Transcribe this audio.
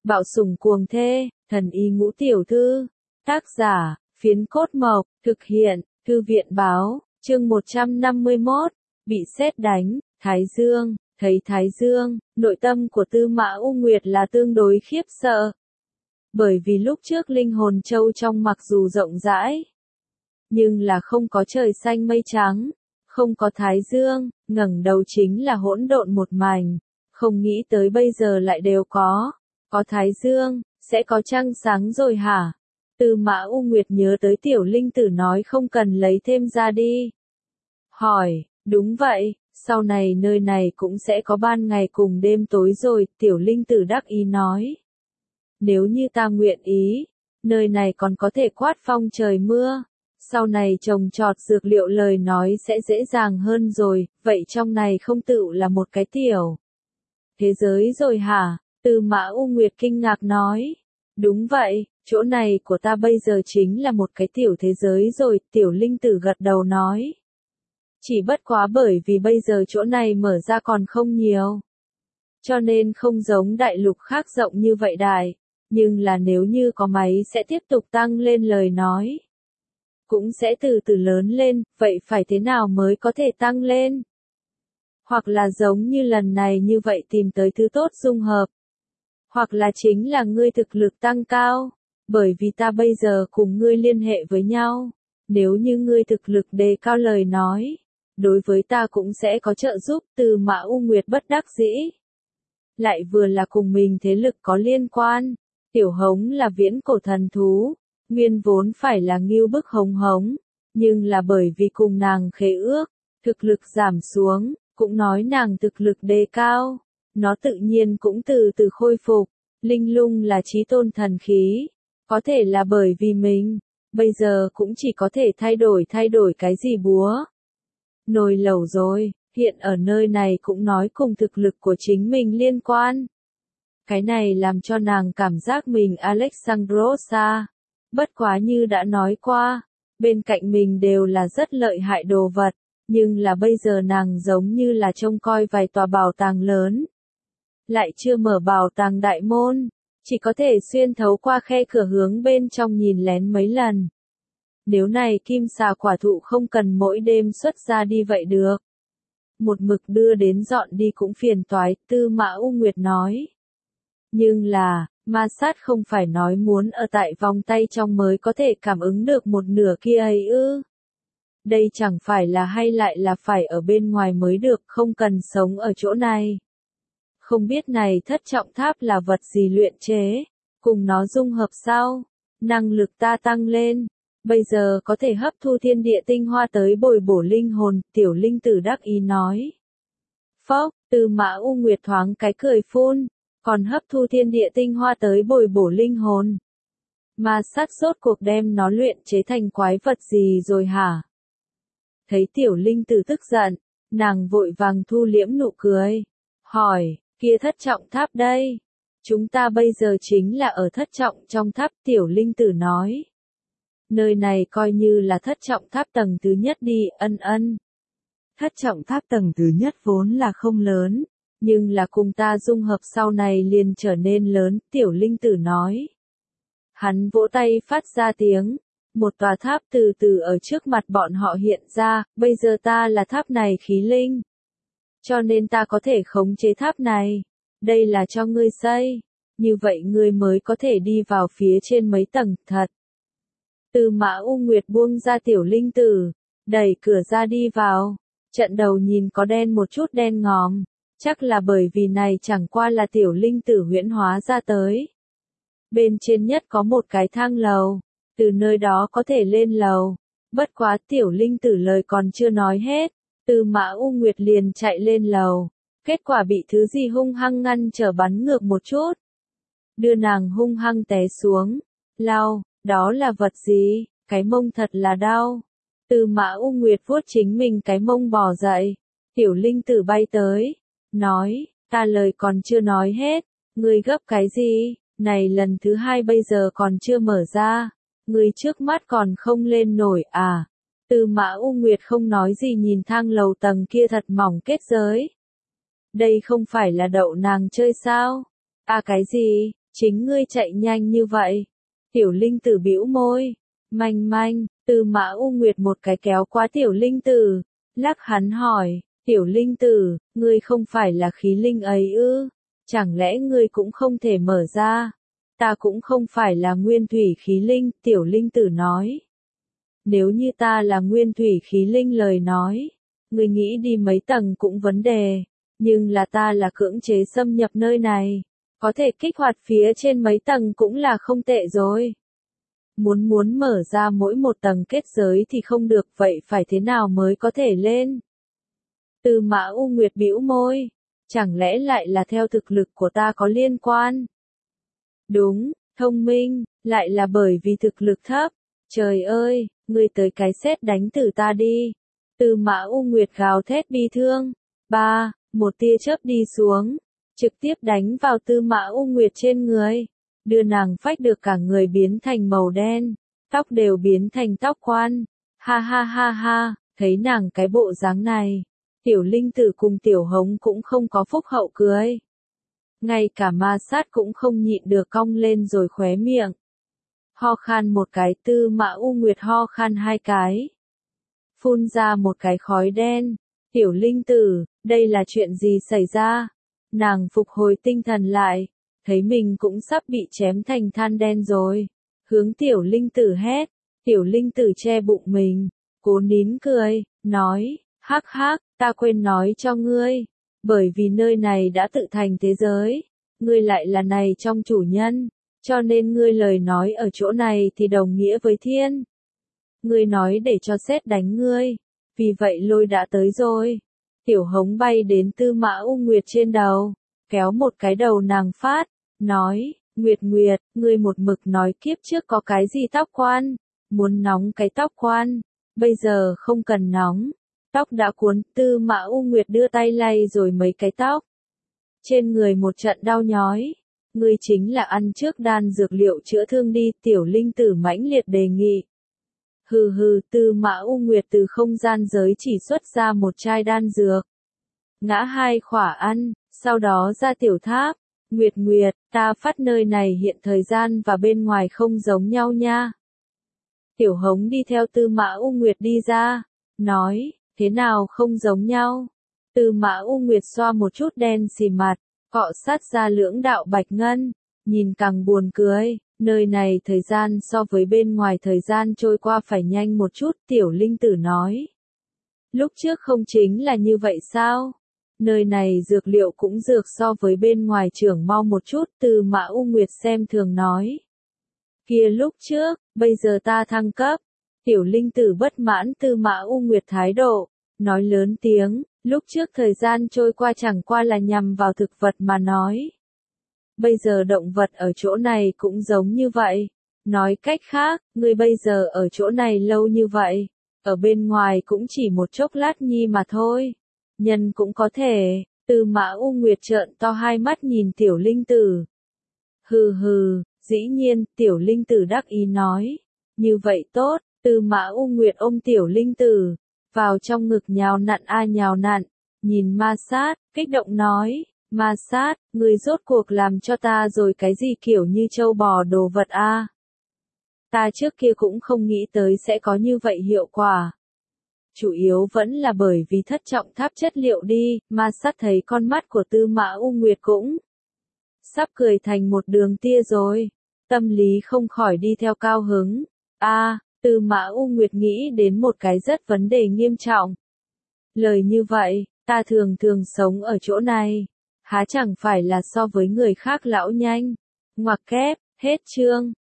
Bạo sủng cuồng thê, thần y ngũ tiểu thư. Tác giả, Phiến Cốt Mộc, thực hiện, Thư viện báo, chương 151, bị sét đánh, Thái Dương, thấy Thái Dương, nội tâm của Tư Mã U Nguyệt là tương đối khiếp sợ. Bởi vì lúc trước linh hồn châu trong mặc dù rộng rãi, nhưng là không có trời xanh mây trắng, không có Thái Dương, ngẩng đầu chính là hỗn độn một mảnh, không nghĩ tới bây giờ lại đều có Thái Dương, sẽ có trăng sáng rồi hả? Tư Mã U Nguyệt nhớ tới Tiểu Linh Tử nói không cần lấy thêm ra đi. Hỏi, đúng vậy, sau này nơi này cũng sẽ có ban ngày cùng đêm tối rồi, Tiểu Linh Tử đắc ý nói. Nếu như ta nguyện ý, nơi này còn có thể quát phong trời mưa, sau này trồng trọt dược liệu lời nói sẽ dễ dàng hơn rồi, vậy trong này không tựu là một cái tiểu thế giới rồi hả? Tư Mã U Nguyệt kinh ngạc nói. Đúng vậy, chỗ này của ta bây giờ chính là một cái tiểu thế giới rồi, Tiểu Linh Tử gật đầu nói. Chỉ bất quá bởi vì bây giờ chỗ này mở ra còn không nhiều, cho nên không giống đại lục khác rộng như vậy đại, nhưng là nếu như có máy sẽ tiếp tục tăng lên lời nói, cũng sẽ từ từ lớn lên, vậy phải thế nào mới có thể tăng lên? Hoặc là giống như lần này như vậy tìm tới thứ tốt dung hợp, hoặc là chính là ngươi thực lực tăng cao, bởi vì ta bây giờ cùng ngươi liên hệ với nhau, nếu như ngươi thực lực đề cao lời nói, đối với ta cũng sẽ có trợ giúp. Tư Mã U Nguyệt bất đắc dĩ. Lại vừa là cùng mình thế lực có liên quan, Tiểu Hống là viễn cổ thần thú, nguyên vốn phải là Ngưu Bức Hống Hống, nhưng là bởi vì cùng nàng khế ước, thực lực giảm xuống, cũng nói nàng thực lực đề cao, nó tự nhiên cũng từ từ khôi phục. Linh Lung là chí tôn thần khí, có thể là bởi vì mình, bây giờ cũng chỉ có thể thay đổi cái gì búa nồi lẩu rồi, hiện ở nơi này cũng nói cùng thực lực của chính mình liên quan. Cái này làm cho nàng cảm giác mình Alexandrosa, bất quá như đã nói qua, bên cạnh mình đều là rất lợi hại đồ vật, nhưng là bây giờ nàng giống như là trông coi vài tòa bảo tàng lớn, lại chưa mở bảo tàng đại môn, chỉ có thể xuyên thấu qua khe cửa hướng bên trong nhìn lén mấy lần. Nếu này kim xà quả thụ không cần mỗi đêm xuất ra đi vậy được. Một mực đưa đến dọn đi cũng phiền toái, Tư Mã U Nguyệt nói. Nhưng là, ma sát không phải nói muốn ở tại vòng tay trong mới có thể cảm ứng được một nửa kia ấy ư. Đây chẳng phải là hay lại là phải ở bên ngoài mới được, không cần sống ở chỗ này. Không biết này thất trọng tháp là vật gì luyện chế, cùng nó dung hợp sao, năng lực ta tăng lên, bây giờ có thể hấp thu thiên địa tinh hoa tới bồi bổ linh hồn, Tiểu Linh Tử đắc ý nói. Phốc, Tư Mã U Nguyệt thoáng cái cười phun, còn hấp thu thiên địa tinh hoa tới bồi bổ linh hồn. Ma sát rốt cuộc đem nó luyện chế thành quái vật gì rồi hả? Thấy Tiểu Linh Tử tức giận, nàng vội vàng thu liễm nụ cười, hỏi, kia thất trọng tháp đây? Chúng ta bây giờ chính là ở thất trọng trong tháp, Tiểu Linh Tử nói. Nơi này coi như là thất trọng tháp tầng thứ nhất đi, ân. Thất trọng tháp tầng thứ nhất vốn là không lớn, nhưng là cùng ta dung hợp sau này liền trở nên lớn, Tiểu Linh Tử nói. Hắn vỗ tay phát ra tiếng, một tòa tháp từ từ ở trước mặt bọn họ hiện ra, bây giờ ta là tháp này khí linh. Cho nên ta có thể khống chế tháp này, đây là cho ngươi xây, như vậy ngươi mới có thể đi vào phía trên mấy tầng, thật. Tư Mã U Nguyệt buông ra Tiểu Linh Tử, đẩy cửa ra đi vào, trận đầu nhìn có đen một chút đen ngòm, chắc là bởi vì này chẳng qua là Tiểu Linh Tử huyễn hóa ra tới. Bên trên nhất có một cái thang lầu, từ nơi đó có thể lên lầu, bất quá Tiểu Linh Tử lời còn chưa nói hết, Tư Mã U Nguyệt liền chạy lên lầu, kết quả bị thứ gì hung hăng ngăn trở bắn ngược một chút, đưa nàng hung hăng té xuống, lau. Đó là vật gì? Cái mông thật là đau. Tư Mã U Nguyệt vuốt chính mình cái mông bò dậy. Tiểu Linh Tử bay tới. Nói, ta lời còn chưa nói hết. Ngươi gấp cái gì? Này lần thứ hai bây giờ còn chưa mở ra. Ngươi trước mắt còn không lên nổi à? Tư Mã U Nguyệt không nói gì nhìn thang lầu tầng kia thật mỏng kết giới. Đây không phải là đậu nàng chơi sao? À cái gì? Chính ngươi chạy nhanh như vậy. Tiểu Linh Tử bĩu môi. Manh manh, Tư Mã U Nguyệt một cái kéo qua Tiểu Linh Tử, lắc hắn hỏi, Tiểu Linh Tử, ngươi không phải là khí linh ấy ư? Chẳng lẽ ngươi cũng không thể mở ra? Ta cũng không phải là nguyên thủy khí linh, Tiểu Linh Tử nói. Nếu như ta là nguyên thủy khí linh lời nói, ngươi nghĩ đi mấy tầng cũng vấn đề, nhưng là ta là cưỡng chế xâm nhập nơi này, có thể kích hoạt phía trên mấy tầng cũng là không tệ rồi. Muốn mở ra mỗi một tầng kết giới thì không được, vậy phải thế nào mới có thể lên? Tư Mã U Nguyệt bĩu môi, chẳng lẽ lại là theo thực lực của ta có liên quan? Đúng, thông minh, lại là bởi vì thực lực thấp. Trời ơi, ngươi tới cái sét đánh tử ta đi. Tư Mã U Nguyệt gào thét bi thương. Một tia chớp đi xuống, trực tiếp đánh vào Tư Mã U Nguyệt trên người, đưa nàng phách được cả người biến thành màu đen, tóc đều biến thành tóc quan. Ha ha ha ha, thấy nàng cái bộ dáng này, Tiểu Linh Tử cùng Tiểu Hống cũng không có phúc hậu cười. Ngay cả Ma Sát cũng không nhịn được cong lên rồi khóe miệng. Ho khan một cái, Tư Mã U Nguyệt ho khan hai cái. Phun ra một cái khói đen. Tiểu Linh Tử, đây là chuyện gì xảy ra? Nàng phục hồi tinh thần lại, thấy mình cũng sắp bị chém thành than đen rồi. Hướng Tiểu Linh Tử hét, Tiểu Linh Tử che bụng mình, cố nín cười, nói, hắc hắc, ta quên nói cho ngươi, bởi vì nơi này đã tự thành thế giới, ngươi lại là này trong chủ nhân, cho nên ngươi lời nói ở chỗ này thì đồng nghĩa với thiên. Ngươi nói để cho sét đánh ngươi, vì vậy lôi đã tới rồi. Tiểu Hống bay đến Tư Mã U Nguyệt trên đầu, kéo một cái đầu nàng phát, nói, Nguyệt Nguyệt, ngươi một mực nói kiếp trước có cái gì tóc quan, muốn nóng cái tóc quan, bây giờ không cần nóng, tóc đã cuốn. Tư Mã U Nguyệt đưa tay lay rồi mấy cái tóc, trên người một trận đau nhói. Ngươi chính là ăn trước đan dược liệu chữa thương đi, Tiểu Linh Tử mãnh liệt đề nghị. Hừ hừ, Tư Mã U Nguyệt từ không gian giới chỉ xuất ra một chai đan dược. Ngã hai khỏa ăn, sau đó ra tiểu tháp. Nguyệt Nguyệt, ta phát nơi này hiện thời gian và bên ngoài không giống nhau nha. Tiểu Hống đi theo Tư Mã U Nguyệt đi ra, nói, thế nào không giống nhau? Tư Mã U Nguyệt xoa một chút đen xì mặt, cọ sát ra lưỡng đạo bạch ngân, nhìn càng buồn cười. Nơi này thời gian so với bên ngoài thời gian trôi qua phải nhanh một chút, Tiểu Linh Tử nói. Lúc trước không chính là như vậy sao? Nơi này dược liệu cũng dược so với bên ngoài trưởng mau một chút, Tư Mã U Nguyệt xem thường nói. Kia lúc trước, bây giờ ta thăng cấp. Tiểu Linh Tử bất mãn Tư Mã U Nguyệt thái độ, nói lớn tiếng, lúc trước thời gian trôi qua chẳng qua là nhằm vào thực vật mà nói. Bây giờ động vật ở chỗ này cũng giống như vậy. Nói cách khác, ngươi bây giờ ở chỗ này lâu như vậy, ở bên ngoài cũng chỉ một chốc lát nhi mà thôi. Nhân cũng có thể. Tư Mã U Nguyệt trợn to hai mắt nhìn Tiểu Linh Tử. Hừ hừ, dĩ nhiên, Tiểu Linh Tử đắc ý nói. Như vậy tốt. Tư Mã U Nguyệt ôm Tiểu Linh Tử, vào trong ngực nhào nặn nhào nặn, nhìn Ma Sát, kích động nói. Ma Sát, ngươi rốt cuộc làm cho ta rồi cái gì kiểu như trâu bò đồ vật a? Ta trước kia cũng không nghĩ tới sẽ có như vậy hiệu quả. Chủ yếu vẫn là bởi vì thất trọng tháp chất liệu đi. Ma Sát thấy con mắt của Tư Mã U Nguyệt cũng sắp cười thành một đường tia rồi, tâm lý không khỏi đi theo cao hứng. Tư Mã U Nguyệt nghĩ đến một cái rất vấn đề nghiêm trọng. Lời như vậy, ta thường sống ở chỗ này, há chẳng phải là so với người khác lão nhanh. Ngoặc kép, hết chương.